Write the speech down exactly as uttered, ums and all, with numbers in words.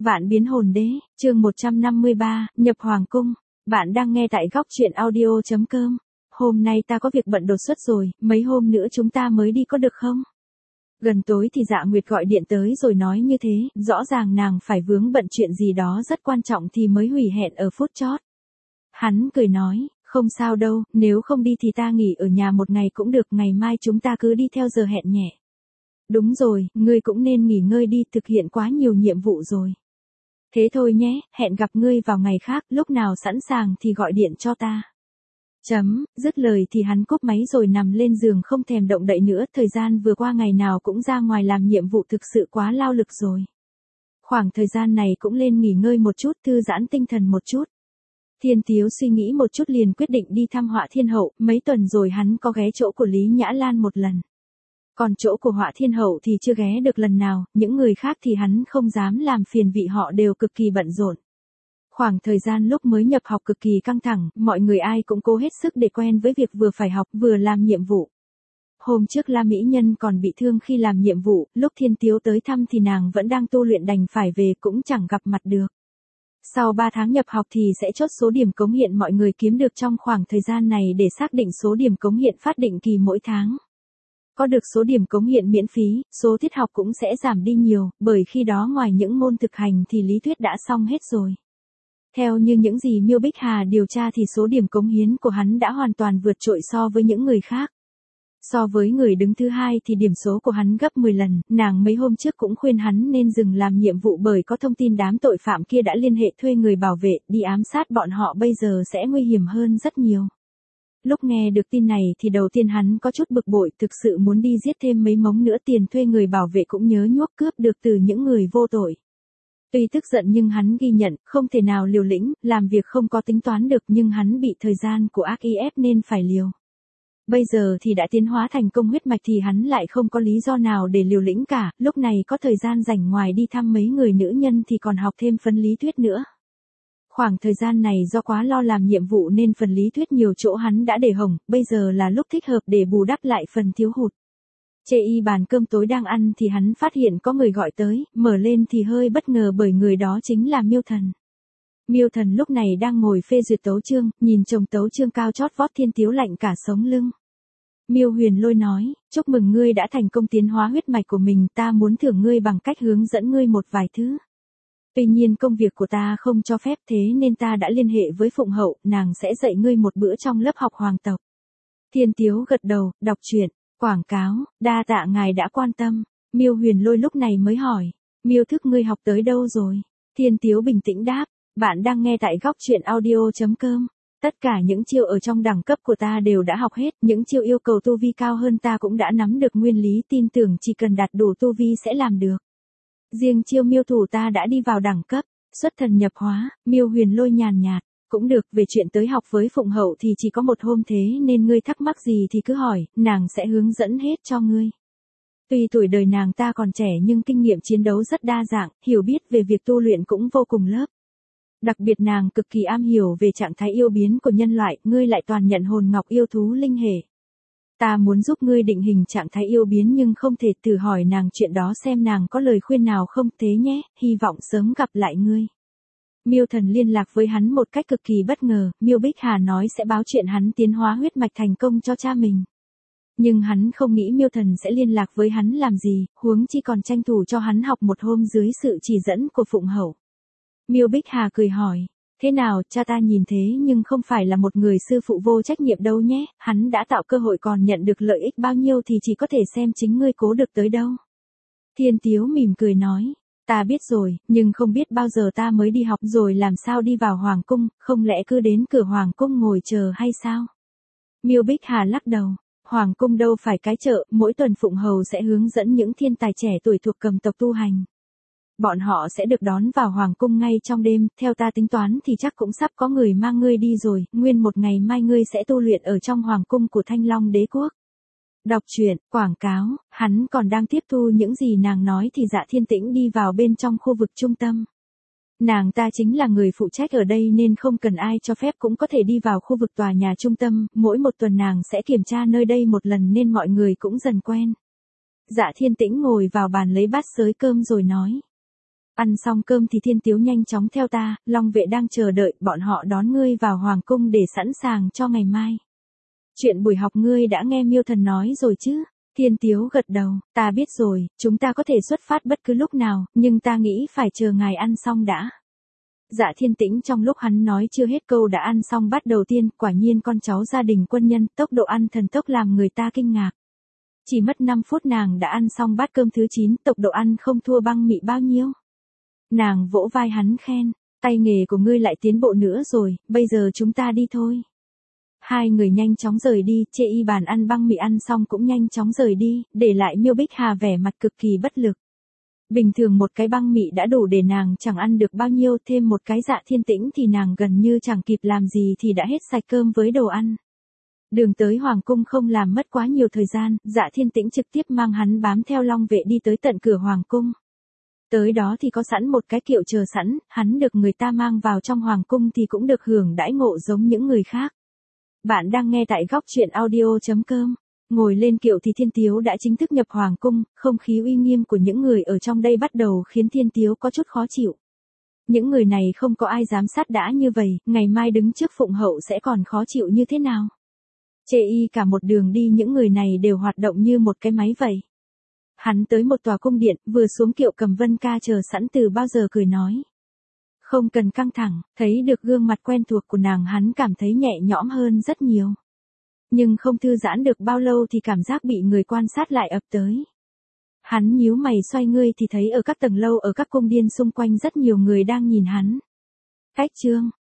Vạn biến hồn đế, chương một trăm năm mươi ba, nhập hoàng cung. Bạn đang nghe tại góc truyện audio chấm com. Hôm nay ta có việc bận đột xuất rồi, mấy hôm nữa chúng ta mới đi có được không? Gần tối thì Dạ Nguyệt gọi điện tới rồi nói như thế, rõ ràng nàng phải vướng bận chuyện gì đó rất quan trọng thì mới hủy hẹn ở phút chót. Hắn cười nói, không sao đâu, nếu không đi thì ta nghỉ ở nhà một ngày cũng được, ngày mai chúng ta cứ đi theo giờ hẹn nhẹ. Đúng rồi, ngươi cũng nên nghỉ ngơi đi, thực hiện quá nhiều nhiệm vụ rồi. Thế thôi nhé, hẹn gặp ngươi vào ngày khác, lúc nào sẵn sàng thì gọi điện cho ta. Chấm, dứt lời thì hắn cúp máy rồi nằm lên giường không thèm động đậy nữa, thời gian vừa qua ngày nào cũng ra ngoài làm nhiệm vụ thực sự quá lao lực rồi. Khoảng thời gian này cũng lên nghỉ ngơi một chút, thư giãn tinh thần một chút. Thiên Tiếu suy nghĩ một chút liền quyết định đi thăm Họa Thiên Hậu, mấy tuần rồi hắn có ghé chỗ của Lý Nhã Lan một lần. Còn chỗ của Họa Thiên Hậu thì chưa ghé được lần nào, những người khác thì hắn không dám làm phiền vị họ đều cực kỳ bận rộn. Khoảng thời gian lúc mới nhập học cực kỳ căng thẳng, mọi người ai cũng cố hết sức để quen với việc vừa phải học vừa làm nhiệm vụ. Hôm trước La Mỹ Nhân còn bị thương khi làm nhiệm vụ, lúc Thiên Tiếu tới thăm thì nàng vẫn đang tu luyện đành phải về cũng chẳng gặp mặt được. Sau ba tháng nhập học thì sẽ chốt số điểm cống hiện mọi người kiếm được trong khoảng thời gian này để xác định số điểm cống hiện phát định kỳ mỗi tháng. Có được số điểm cống hiện miễn phí, số tiết học cũng sẽ giảm đi nhiều, bởi khi đó ngoài những môn thực hành thì lý thuyết đã xong hết rồi. Theo như những gì Miêu Bích Hà điều tra thì số điểm cống hiến của hắn đã hoàn toàn vượt trội so với những người khác. So với người đứng thứ hai thì điểm số của hắn gấp mười lần, nàng mấy hôm trước cũng khuyên hắn nên dừng làm nhiệm vụ bởi có thông tin đám tội phạm kia đã liên hệ thuê người bảo vệ, đi ám sát bọn họ bây giờ sẽ nguy hiểm hơn rất nhiều. Lúc nghe được tin này thì đầu tiên hắn có chút bực bội, thực sự muốn đi giết thêm mấy mống nữa, tiền thuê người bảo vệ cũng nhớ nhuốc cướp được từ những người vô tội. Tuy tức giận nhưng hắn ghi nhận, không thể nào liều lĩnh, làm việc không có tính toán được nhưng hắn bị thời gian của ác ý ép nên phải liều. Bây giờ thì đã tiến hóa thành công huyết mạch thì hắn lại không có lý do nào để liều lĩnh cả, lúc này có thời gian rảnh ngoài đi thăm mấy người nữ nhân thì còn học thêm phần lý thuyết nữa. Khoảng thời gian này do quá lo làm nhiệm vụ nên phần lý thuyết nhiều chỗ hắn đã để hỏng, bây giờ là lúc thích hợp để bù đắp lại phần thiếu hụt. Chê y bàn cơm tối đang ăn thì hắn phát hiện có người gọi tới, mở lên thì hơi bất ngờ bởi người đó chính là Miêu Thần. Miêu Thần lúc này đang ngồi phê duyệt tấu chương, nhìn chồng tấu chương cao chót vót Thiên Tiếu lạnh cả sống lưng. Miêu Huyền Lôi nói, chúc mừng ngươi đã thành công tiến hóa huyết mạch của mình, ta muốn thưởng ngươi bằng cách hướng dẫn ngươi một vài thứ. Tuy nhiên công việc của ta không cho phép thế nên ta đã liên hệ với Phụng Hậu, nàng sẽ dạy ngươi một bữa trong lớp học hoàng tộc. Thiên Tiếu gật đầu, đọc truyện, quảng cáo, đa tạ ngài đã quan tâm. Miêu Huyền Lôi lúc này mới hỏi, Miêu thức ngươi học tới đâu rồi? Thiên Tiếu bình tĩnh đáp, bạn đang nghe tại góc truyện audio chấm com. Tất cả những chiêu ở trong đẳng cấp của ta đều đã học hết, những chiêu yêu cầu tu vi cao hơn ta cũng đã nắm được nguyên lý, tin tưởng chỉ cần đạt đủ tu vi sẽ làm được. Riêng chiêu miêu thủ ta đã đi vào đẳng cấp, xuất thần nhập hóa. Miêu Huyền Lôi nhàn nhạt, cũng được, về chuyện tới học với Phụng Hậu thì chỉ có một hôm thế nên ngươi thắc mắc gì thì cứ hỏi, nàng sẽ hướng dẫn hết cho ngươi. Tuy tuổi đời nàng ta còn trẻ nhưng kinh nghiệm chiến đấu rất đa dạng, hiểu biết về việc tu luyện cũng vô cùng lớp. Đặc biệt nàng cực kỳ am hiểu về trạng thái yêu biến của nhân loại, ngươi lại toàn nhận hồn ngọc yêu thú linh hệ. Ta muốn giúp ngươi định hình trạng thái yêu biến nhưng không thể, thử hỏi nàng chuyện đó xem nàng có lời khuyên nào không, thế nhé, hy vọng sớm gặp lại ngươi. Miêu Thần liên lạc với hắn một cách cực kỳ bất ngờ, Miêu Bích Hà nói sẽ báo chuyện hắn tiến hóa huyết mạch thành công cho cha mình. Nhưng hắn không nghĩ Miêu Thần sẽ liên lạc với hắn làm gì, huống chi còn tranh thủ cho hắn học một hôm dưới sự chỉ dẫn của Phụng Hậu. Miêu Bích Hà cười hỏi, thế nào, cha ta nhìn thế nhưng không phải là một người sư phụ vô trách nhiệm đâu nhé, hắn đã tạo cơ hội còn nhận được lợi ích bao nhiêu thì chỉ có thể xem chính ngươi cố được tới đâu. Thiên Tiếu mỉm cười nói, ta biết rồi, nhưng không biết bao giờ ta mới đi học rồi làm sao đi vào hoàng cung, không lẽ cứ đến cửa hoàng cung ngồi chờ hay sao? Miêu Bích Hà lắc đầu, hoàng cung đâu phải cái chợ, mỗi tuần Phụng Hầu sẽ hướng dẫn những thiên tài trẻ tuổi thuộc Cầm tộc tu hành. Bọn họ sẽ được đón vào hoàng cung ngay trong đêm, theo ta tính toán thì chắc cũng sắp có người mang ngươi đi rồi, nguyên một ngày mai ngươi sẽ tu luyện ở trong hoàng cung của Thanh Long đế quốc. Đọc truyện, quảng cáo, hắn còn đang tiếp thu những gì nàng nói thì Dạ Thiên Tĩnh đi vào bên trong khu vực trung tâm. Nàng ta chính là người phụ trách ở đây nên không cần ai cho phép cũng có thể đi vào khu vực tòa nhà trung tâm, mỗi một tuần nàng sẽ kiểm tra nơi đây một lần nên mọi người cũng dần quen. Dạ Thiên Tĩnh ngồi vào bàn lấy bát xới cơm rồi nói. Ăn xong cơm thì Thiên Tiếu nhanh chóng theo ta, Long vệ đang chờ đợi, bọn họ đón ngươi vào hoàng cung để sẵn sàng cho ngày mai. Chuyện buổi học ngươi đã nghe Miêu Thần nói rồi chứ? Thiên Tiếu gật đầu, ta biết rồi, chúng ta có thể xuất phát bất cứ lúc nào, nhưng ta nghĩ phải chờ ngài ăn xong đã. Dạ Thiên Tĩnh trong lúc hắn nói chưa hết câu đã ăn xong bát đầu tiên, quả nhiên con cháu gia đình quân nhân, tốc độ ăn thần tốc làm người ta kinh ngạc. Chỉ mất năm phút nàng đã ăn xong bát cơm thứ chín, tốc độ ăn không thua băng mị bao nhiêu. Nàng vỗ vai hắn khen, tay nghề của ngươi lại tiến bộ nữa rồi, bây giờ chúng ta đi thôi. Hai người nhanh chóng rời đi, Chê Y bàn ăn băng mị ăn xong cũng nhanh chóng rời đi, để lại Miêu Bích Hà vẻ mặt cực kỳ bất lực. Bình thường một cái băng mị đã đủ để nàng chẳng ăn được bao nhiêu, thêm một cái Dạ Thiên Tĩnh thì nàng gần như chẳng kịp làm gì thì đã hết sạch cơm với đồ ăn. Đường tới hoàng cung không làm mất quá nhiều thời gian, Dạ Thiên Tĩnh trực tiếp mang hắn bám theo Long vệ đi tới tận cửa hoàng cung. Tới đó thì có sẵn một cái kiệu chờ sẵn, hắn được người ta mang vào trong hoàng cung thì cũng được hưởng đãi ngộ giống những người khác. Bạn đang nghe tại góc truyện audio chấm com. Ngồi lên kiệu thì Thiên Tiếu đã chính thức nhập hoàng cung, không khí uy nghiêm của những người ở trong đây bắt đầu khiến Thiên Tiếu có chút khó chịu. Những người này không có ai giám sát đã như vậy, ngày mai đứng trước Phụng Hậu sẽ còn khó chịu như thế nào? Chê Y cả một đường đi những người này đều hoạt động như một cái máy vậy. Hắn tới một tòa cung điện, vừa xuống kiệu cầm Vân Ca chờ sẵn từ bao giờ cười nói. Không cần căng thẳng, thấy được gương mặt quen thuộc của nàng hắn cảm thấy nhẹ nhõm hơn rất nhiều. Nhưng không thư giãn được bao lâu thì cảm giác bị người quan sát lại ập tới. Hắn nhíu mày xoay ngươi thì thấy ở các tầng lâu ở các cung điện xung quanh rất nhiều người đang nhìn hắn. Cách chương,